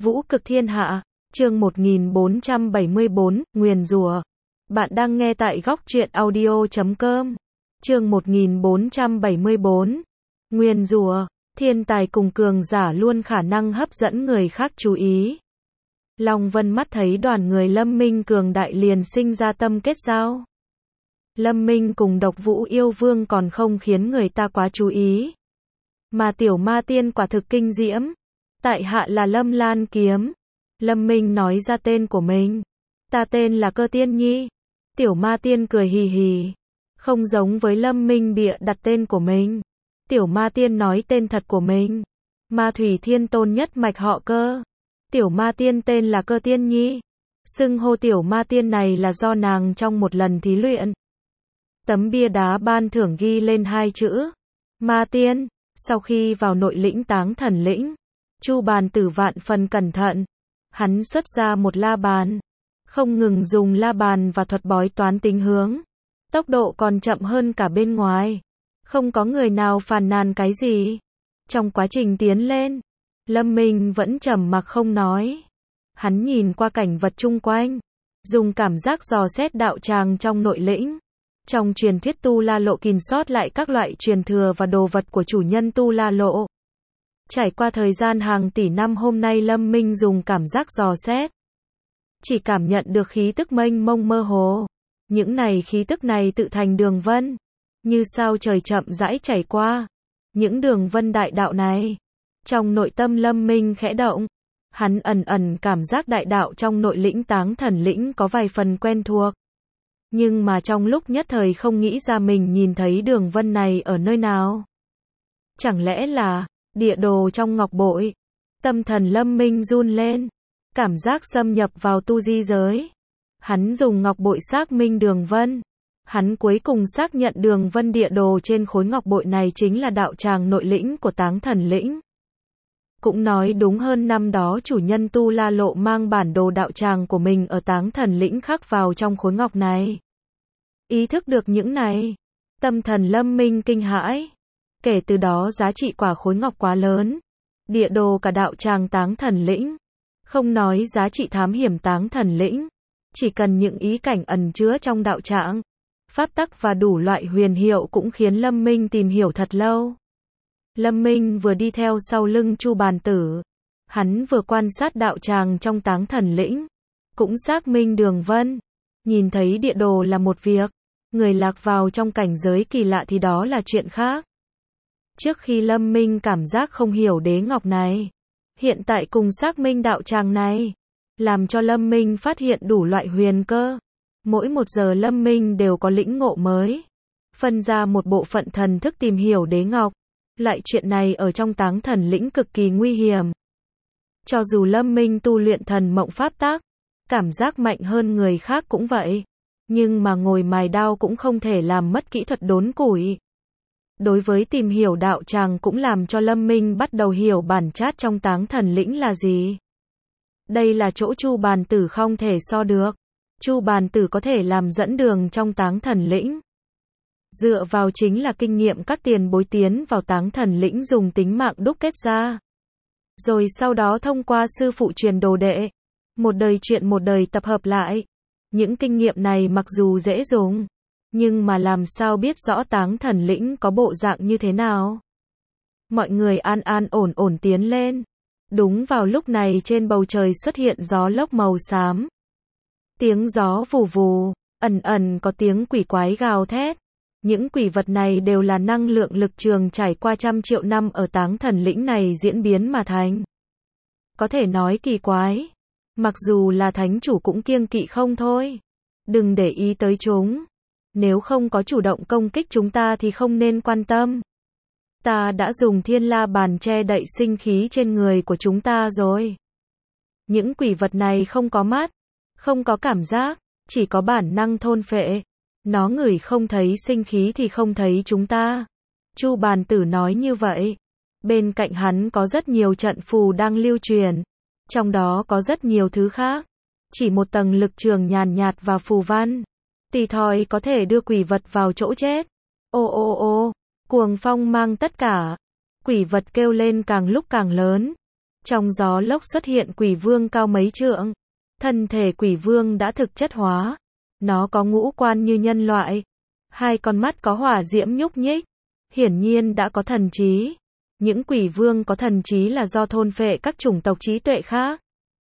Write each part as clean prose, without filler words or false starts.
Vũ cực thiên hạ, chương 1474, nguyền rủa. Bạn đang nghe tại góc truyện audio.com. Chương 1474, nguyền rủa. Thiên tài cùng cường giả luôn khả năng hấp dẫn người khác chú ý. Long Vân mắt thấy đoàn người Lâm Minh cường đại liền sinh ra tâm kết giao. Lâm Minh cùng Độc Vũ yêu vương còn không khiến người ta quá chú ý. Mà tiểu ma tiên quả thực kinh diễm. Tại hạ là Lâm Lan Kiếm. Lâm Minh nói ra tên của mình. Ta tên là Cơ Tiên Nhi. Tiểu ma tiên cười hì hì. Không giống với Lâm Minh bịa đặt tên của mình. Tiểu ma tiên nói tên thật của mình. Ma Thủy Thiên Tôn nhất mạch họ Cơ. Tiểu ma tiên tên là Cơ Tiên Nhi. Xưng hô tiểu ma tiên này là do nàng trong một lần thí luyện. Tấm bia đá ban thưởng ghi lên hai chữ Ma Tiên. Sau khi vào nội lĩnh Táng Thần lĩnh, Chu Bàn Tử vạn phần cẩn thận. Hắn xuất ra một la bàn, không ngừng dùng la bàn và thuật bói toán tính hướng. Tốc độ còn chậm hơn cả bên ngoài. Không có người nào phàn nàn cái gì. Trong quá trình tiến lên, Lâm Minh vẫn trầm mặc không nói. Hắn nhìn qua cảnh vật chung quanh, dùng cảm giác dò xét đạo tràng trong nội lĩnh. Trong truyền thuyết Tu La Lộ kìm sót lại các loại truyền thừa và đồ vật của chủ nhân Tu La Lộ. Trải qua thời gian hàng tỷ năm hôm nay Lâm Minh dùng cảm giác dò xét. Chỉ cảm nhận được khí tức mênh mông mơ hồ. Những khí tức này tự thành đường vân. Như sao trời chậm rãi chảy qua. Những đường vân đại đạo này. Trong nội tâm Lâm Minh khẽ động. Hắn ẩn cảm giác đại đạo trong nội lĩnh Táng Thần lĩnh có vài phần quen thuộc. Nhưng mà trong lúc nhất thời không nghĩ ra mình nhìn thấy đường vân này ở nơi nào. Chẳng lẽ là địa đồ trong ngọc bội? Tâm thần Lâm Minh run lên. Cảm giác xâm nhập vào tu di giới. Hắn dùng ngọc bội xác minh đường vân. Hắn cuối cùng xác nhận đường vân địa đồ trên khối ngọc bội này chính là đạo tràng nội lĩnh của Táng Thần lĩnh. Cũng nói đúng hơn năm đó chủ nhân Tu La Lộ mang bản đồ đạo tràng của mình ở Táng Thần lĩnh khắc vào trong khối ngọc này. Ý thức được những này, tâm thần Lâm Minh kinh hãi. Kể từ đó giá trị quả khối ngọc quá lớn. Địa đồ cả đạo tràng Táng Thần lĩnh. Không nói giá trị thám hiểm Táng Thần lĩnh. Chỉ cần những ý cảnh ẩn chứa trong đạo tràng, pháp tắc và đủ loại huyền hiệu cũng khiến Lâm Minh tìm hiểu thật lâu. Lâm Minh vừa đi theo sau lưng Chu Bàn Tử. Hắn vừa quan sát đạo tràng trong Táng Thần lĩnh. Cũng xác minh đường vân. Nhìn thấy địa đồ là một việc. Người lạc vào trong cảnh giới kỳ lạ thì đó là chuyện khác. Trước khi Lâm Minh cảm giác không hiểu đế ngọc này. Hiện tại cùng xác minh đạo tràng này. Làm cho Lâm Minh phát hiện đủ loại huyền cơ. Mỗi một giờ Lâm Minh đều có lĩnh ngộ mới. Phân ra một bộ phận thần thức tìm hiểu đế ngọc. Loại chuyện này ở trong Táng Thần lĩnh cực kỳ nguy hiểm. Cho dù Lâm Minh tu luyện thần mộng pháp tắc, cảm giác mạnh hơn người khác cũng vậy. Nhưng mà ngồi mài đao cũng không thể làm mất kỹ thuật đốn củi. Đối với tìm hiểu đạo tràng cũng làm cho Lâm Minh bắt đầu hiểu bản chất trong Táng Thần lĩnh là gì. Đây là chỗ Chu Bàn Tử không thể so được. Chu Bàn Tử có thể làm dẫn đường trong Táng Thần lĩnh. Dựa vào chính là kinh nghiệm các tiền bối tiến vào Táng Thần lĩnh dùng tính mạng đúc kết ra. Rồi sau đó thông qua sư phụ truyền đồ đệ. Một đời chuyện một đời tập hợp lại. Những kinh nghiệm này mặc dù dễ dùng. Nhưng mà làm sao biết rõ Táng Thần lĩnh có bộ dạng như thế nào? Mọi người an ổn tiến lên. Đúng vào lúc này trên bầu trời xuất hiện gió lốc màu xám. Tiếng gió vù vù, ẩn có tiếng quỷ quái gào thét. Những quỷ vật này đều là năng lượng lực trường trải qua trăm triệu năm ở Táng Thần lĩnh này diễn biến mà thành. Có thể nói kỳ quái. Mặc dù là thánh chủ cũng kiêng kỵ không thôi. Đừng để ý tới chúng. Nếu không có chủ động công kích chúng ta thì không nên quan tâm. Ta đã dùng thiên la bàn che đậy sinh khí trên người của chúng ta rồi. Những quỷ vật này không có mắt, không có cảm giác, chỉ có bản năng thôn phệ. Nó ngửi không thấy sinh khí thì không thấy chúng ta. Chu Bàn Tử nói như vậy. Bên cạnh hắn có rất nhiều trận phù đang lưu truyền. Trong đó có rất nhiều thứ khác. Chỉ một tầng lực trường nhàn nhạt và phù văn. Tùy thời có thể đưa quỷ vật vào chỗ chết. Ô, cuồng phong mang tất cả. Quỷ vật kêu lên càng lúc càng lớn. Trong gió lốc xuất hiện quỷ vương cao mấy trượng. Thân thể quỷ vương đã thực chất hóa. Nó có ngũ quan như nhân loại. Hai con mắt có hỏa diễm nhúc nhích. Hiển nhiên đã có thần trí. Những quỷ vương có thần trí là do thôn phệ các chủng tộc trí tuệ khác.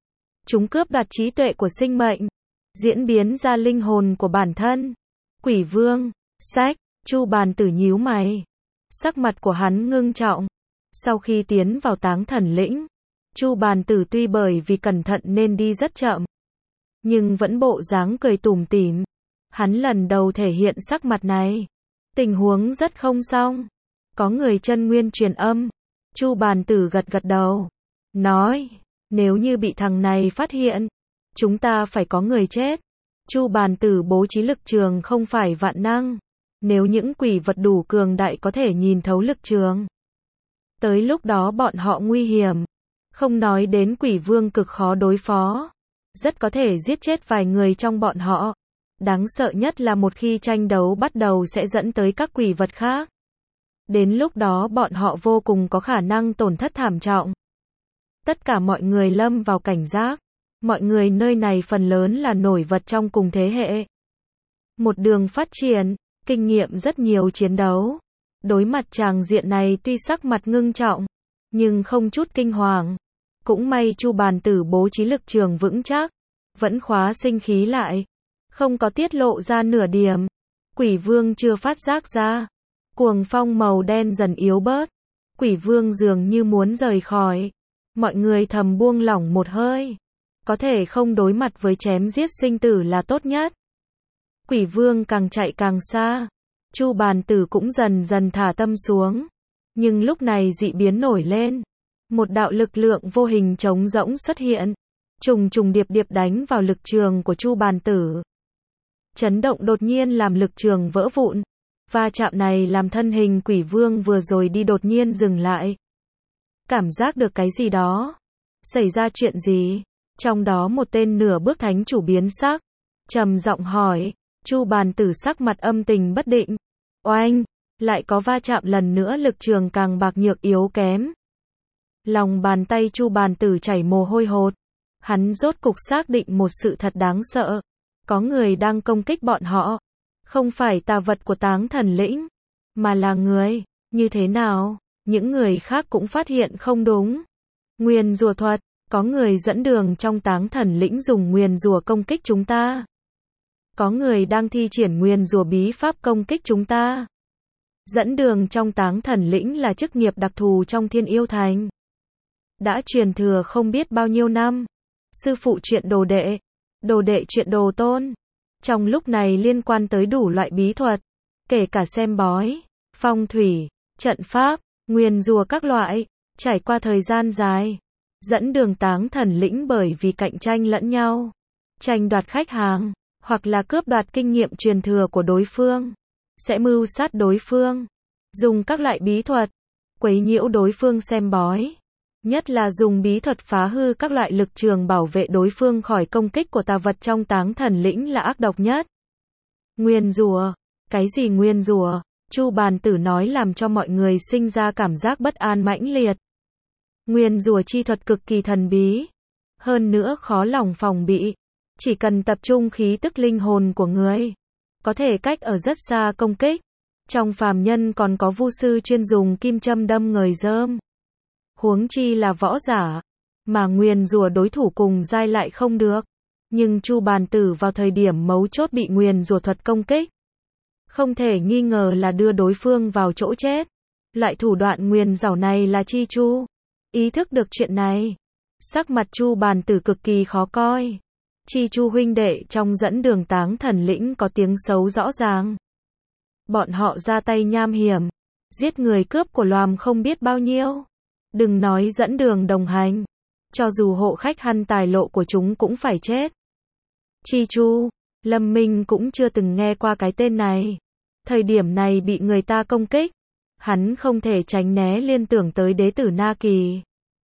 Chúng cướp đoạt trí tuệ của sinh mệnh, diễn biến ra linh hồn của bản thân. Quỷ vương, sách, Chu Bàn Tử nhíu mày. Sắc mặt của hắn ngưng trọng. Sau khi tiến vào Táng Thần Lĩnh, Chu Bàn Tử tuy bởi vì cẩn thận nên đi rất chậm, nhưng vẫn bộ dáng cười tủm tỉm. Hắn lần đầu thể hiện sắc mặt này. Tình huống rất không xong. Có người chân nguyên truyền âm. Chu Bàn Tử gật gật đầu. Nói, nếu như bị thằng này phát hiện, chúng ta phải có người chết. Chu Bàn Tử bố trí lực trường không phải vạn năng. Nếu những quỷ vật đủ cường đại có thể nhìn thấu lực trường, tới lúc đó bọn họ nguy hiểm. Không nói đến quỷ vương cực khó đối phó, rất có thể giết chết vài người trong bọn họ. Đáng sợ nhất là một khi tranh đấu bắt đầu sẽ dẫn tới các quỷ vật khác. Đến lúc đó bọn họ vô cùng có khả năng tổn thất thảm trọng. Tất cả mọi người lâm vào cảnh giác. Mọi người nơi này phần lớn là nổi vật trong cùng thế hệ. Một đường phát triển, kinh nghiệm rất nhiều chiến đấu. Đối mặt tràng diện này tuy sắc mặt ngưng trọng, nhưng không chút kinh hoàng. Cũng may Chu Bàn Tử bố trí lực trường vững chắc, vẫn khóa sinh khí lại, không có tiết lộ ra nửa điểm. Quỷ vương chưa phát giác ra. Cuồng phong màu đen dần yếu bớt. Quỷ vương dường như muốn rời khỏi. Mọi người thầm buông lỏng một hơi. Có thể không đối mặt với chém giết sinh tử là tốt nhất. Quỷ vương càng chạy càng xa. Chu Bàn Tử cũng dần dần thả tâm xuống. Nhưng lúc này dị biến nổi lên. Một đạo lực lượng vô hình trống rỗng xuất hiện. Trùng trùng điệp điệp đánh vào lực trường của Chu Bàn Tử. Chấn động đột nhiên làm lực trường vỡ vụn. Va chạm này làm thân hình quỷ vương vừa rồi đi đột nhiên dừng lại. Cảm giác được cái gì đó. Xảy ra chuyện gì? Trong đó một tên nửa bước thánh chủ biến sắc. Trầm giọng hỏi. Chu Bàn Tử sắc mặt âm tình bất định. Oanh! Lại có va chạm lần nữa, lực trường càng bạc nhược yếu kém. Lòng bàn tay Chu Bàn Tử chảy mồ hôi hột. Hắn rốt cục xác định một sự thật đáng sợ. Có người đang công kích bọn họ. Không phải tà vật của Táng Thần Lĩnh, mà là người. Như thế nào? Những người khác cũng phát hiện không đúng. Nguyền rủa thuật. Có người dẫn đường trong Táng Thần Lĩnh dùng nguyền rủa công kích chúng ta. Có người đang thi triển nguyền rủa bí pháp công kích chúng ta. Dẫn đường trong Táng Thần Lĩnh là chức nghiệp đặc thù trong Thiên Yêu Thành. Đã truyền thừa không biết bao nhiêu năm. Sư phụ chuyện đồ đệ, đồ đệ chuyện đồ tôn. Trong lúc này liên quan tới đủ loại bí thuật, kể cả xem bói, phong thủy, trận pháp, nguyền rủa các loại. Trải qua thời gian dài, dẫn đường Táng Thần Lĩnh bởi vì cạnh tranh lẫn nhau, tranh đoạt khách hàng, hoặc là cướp đoạt kinh nghiệm truyền thừa của đối phương, sẽ mưu sát đối phương, dùng các loại bí thuật, quấy nhiễu đối phương xem bói. Nhất là dùng bí thuật phá hư các loại lực trường bảo vệ đối phương khỏi công kích của tà vật trong Táng Thần Lĩnh là ác độc nhất. Nguyền rủa. Cái gì nguyền rủa? Chu Bàn Tử nói làm cho mọi người sinh ra cảm giác bất an mãnh liệt. Nguyền rủa chi thuật cực kỳ thần bí. Hơn nữa khó lòng phòng bị. Chỉ cần tập trung khí tức linh hồn của người, có thể cách ở rất xa công kích. Trong phàm nhân còn có vu sư chuyên dùng kim châm đâm người dơm. Huống chi là võ giả, mà nguyền rủa đối thủ cùng giai lại không được. Nhưng Chu Bàn Tử vào thời điểm mấu chốt bị nguyền rủa thuật công kích, không thể nghi ngờ là đưa đối phương vào chỗ chết. Loại thủ đoạn nguyền rủa này là Chi Chu. Ý thức được chuyện này, sắc mặt Chu Bàn Tử cực kỳ khó coi. Chi Chu huynh đệ trong dẫn đường Táng Thần Lĩnh có tiếng xấu rõ ràng. Bọn họ ra tay nham hiểm, giết người cướp của loàm không biết bao nhiêu. Đừng nói dẫn đường đồng hành, cho dù hộ khách hăn tài lộ của chúng cũng phải chết. Chi Chu, Lâm Minh cũng chưa từng nghe qua cái tên này. Thời điểm này bị người ta công kích, hắn không thể tránh né liên tưởng tới đế tử Na Kỳ.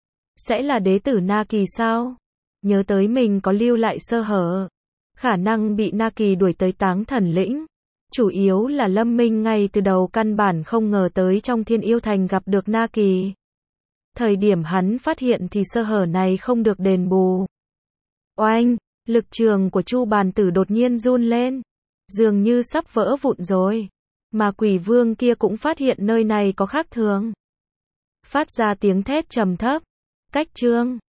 Sẽ là đế tử Na Kỳ sao? Nhớ tới mình có lưu lại sơ hở, khả năng bị Na Kỳ đuổi tới Táng Thần Lĩnh. Chủ yếu là Lâm Minh ngay từ đầu căn bản không ngờ tới trong Thiên Yêu Thành gặp được Na Kỳ. Thời điểm hắn phát hiện thì sơ hở này không được đền bù. Oanh, lực trường của Chu Bàn Tử đột nhiên run lên, dường như sắp vỡ vụn rồi. Mà quỷ vương kia cũng phát hiện nơi này có khác thường. Phát ra tiếng thét trầm thấp. Cách Trương